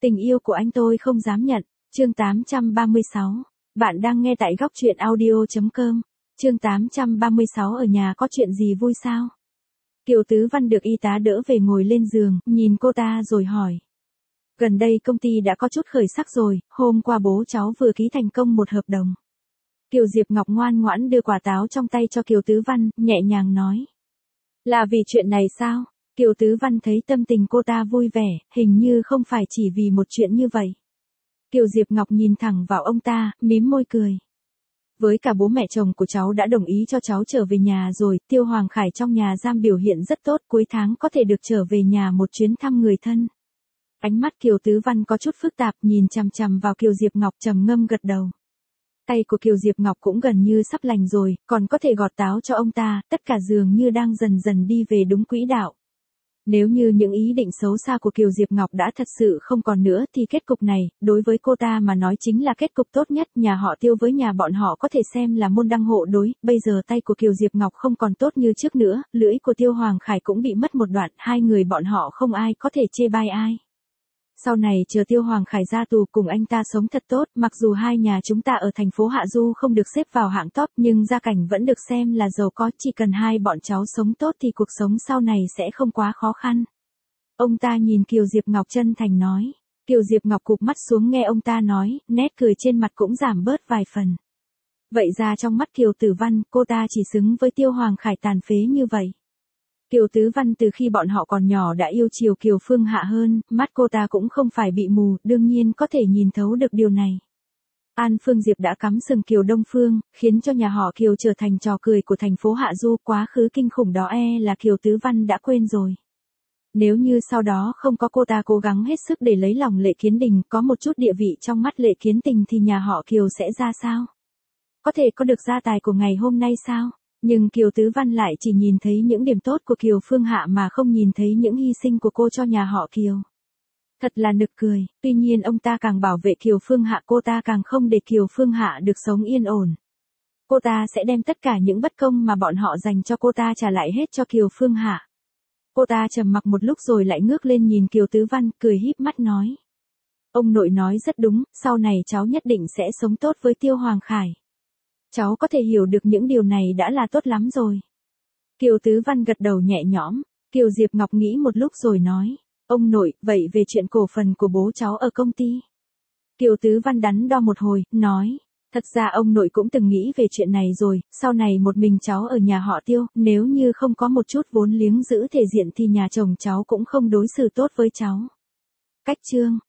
Tình yêu của anh tôi không dám nhận. Chương 836. Bạn đang nghe tại góc truyện audio.com. Chương 836 ở nhà có chuyện gì vui sao? Kiều Tứ Văn được y tá đỡ về ngồi lên giường, nhìn cô ta rồi hỏi. Gần đây công ty đã có chút khởi sắc rồi, hôm qua bố cháu vừa ký thành công một hợp đồng. Kiều Diệp Ngọc ngoan ngoãn đưa quả táo trong tay cho Kiều Tứ Văn, nhẹ nhàng nói. Là vì chuyện này sao? Kiều Tứ Văn thấy tâm tình cô ta vui vẻ, hình như không phải chỉ vì một chuyện như vậy. Kiều Diệp Ngọc nhìn thẳng vào ông ta, mím môi cười. Với cả bố mẹ chồng của cháu đã đồng ý cho cháu trở về nhà rồi, Tiêu Hoàng Khải trong nhà giam biểu hiện rất tốt, cuối tháng có thể được trở về nhà một chuyến thăm người thân. Ánh mắt Kiều Tứ Văn có chút phức tạp, nhìn chằm chằm vào Kiều Diệp Ngọc trầm ngâm gật đầu. Tay của Kiều Diệp Ngọc cũng gần như sắp lành rồi, còn có thể gọt táo cho ông ta, tất cả dường như đang dần dần đi về đúng quỹ đạo. Nếu như những ý định xấu xa của Kiều Diệp Ngọc đã thật sự không còn nữa thì kết cục này, đối với cô ta mà nói chính là kết cục tốt nhất, nhà họ Tiêu với nhà bọn họ có thể xem là môn đăng hộ đối, bây giờ tay của Kiều Diệp Ngọc không còn tốt như trước nữa, lưỡi của Tiêu Hoàng Khải cũng bị mất một đoạn, hai người bọn họ không ai có thể chê bai ai. Sau này chờ Tiêu Hoàng Khải ra tù cùng anh ta sống thật tốt, mặc dù hai nhà chúng ta ở thành phố Hạ Du không được xếp vào hạng top nhưng gia cảnh vẫn được xem là giàu có, chỉ cần hai bọn cháu sống tốt thì cuộc sống sau này sẽ không quá khó khăn. Ông ta nhìn Kiều Diệp Ngọc chân thành nói. Kiều Diệp Ngọc cụp mắt xuống nghe ông ta nói, nét cười trên mặt cũng giảm bớt vài phần. Vậy ra trong mắt Kiều Tử Văn, cô ta chỉ xứng với Tiêu Hoàng Khải tàn phế như vậy. Kiều Tứ Văn từ khi bọn họ còn nhỏ đã yêu chiều Kiều Phương Hạ hơn, mắt cô ta cũng không phải bị mù, đương nhiên có thể nhìn thấu được điều này. An Phương Diệp đã cắm sừng Kiều Đông Phương, khiến cho nhà họ Kiều trở thành trò cười của thành phố Hạ Du, quá khứ kinh khủng đó là Kiều Tứ Văn đã quên rồi. Nếu như sau đó không có cô ta cố gắng hết sức để lấy lòng Lệ Kiến Đình, có một chút địa vị trong mắt Lệ Kiến Tình thì nhà họ Kiều sẽ ra sao? Có thể có được gia tài của ngày hôm nay sao? Nhưng Kiều Tứ Văn lại chỉ nhìn thấy những điểm tốt của Kiều Phương Hạ mà không nhìn thấy những hy sinh của cô cho nhà họ Kiều. Thật là nực cười, tuy nhiên ông ta càng bảo vệ Kiều Phương Hạ cô ta càng không để Kiều Phương Hạ được sống yên ổn. Cô ta sẽ đem tất cả những bất công mà bọn họ dành cho cô ta trả lại hết cho Kiều Phương Hạ. Cô ta trầm mặc một lúc rồi lại ngước lên nhìn Kiều Tứ Văn, cười híp mắt nói. Ông nội nói rất đúng, sau này cháu nhất định sẽ sống tốt với Tiêu Hoàng Khải. Cháu có thể hiểu được những điều này đã là tốt lắm rồi. Kiều Tứ Văn gật đầu nhẹ nhõm. Kiều Diệp Ngọc nghĩ một lúc rồi nói. Ông nội, vậy về chuyện cổ phần của bố cháu ở công ty? Kiều Tứ Văn đắn đo một hồi, nói. Thật ra ông nội cũng từng nghĩ về chuyện này rồi, sau này một mình cháu ở nhà họ Tiêu, nếu như không có một chút vốn liếng giữ thể diện thì nhà chồng cháu cũng không đối xử tốt với cháu. Cách chương.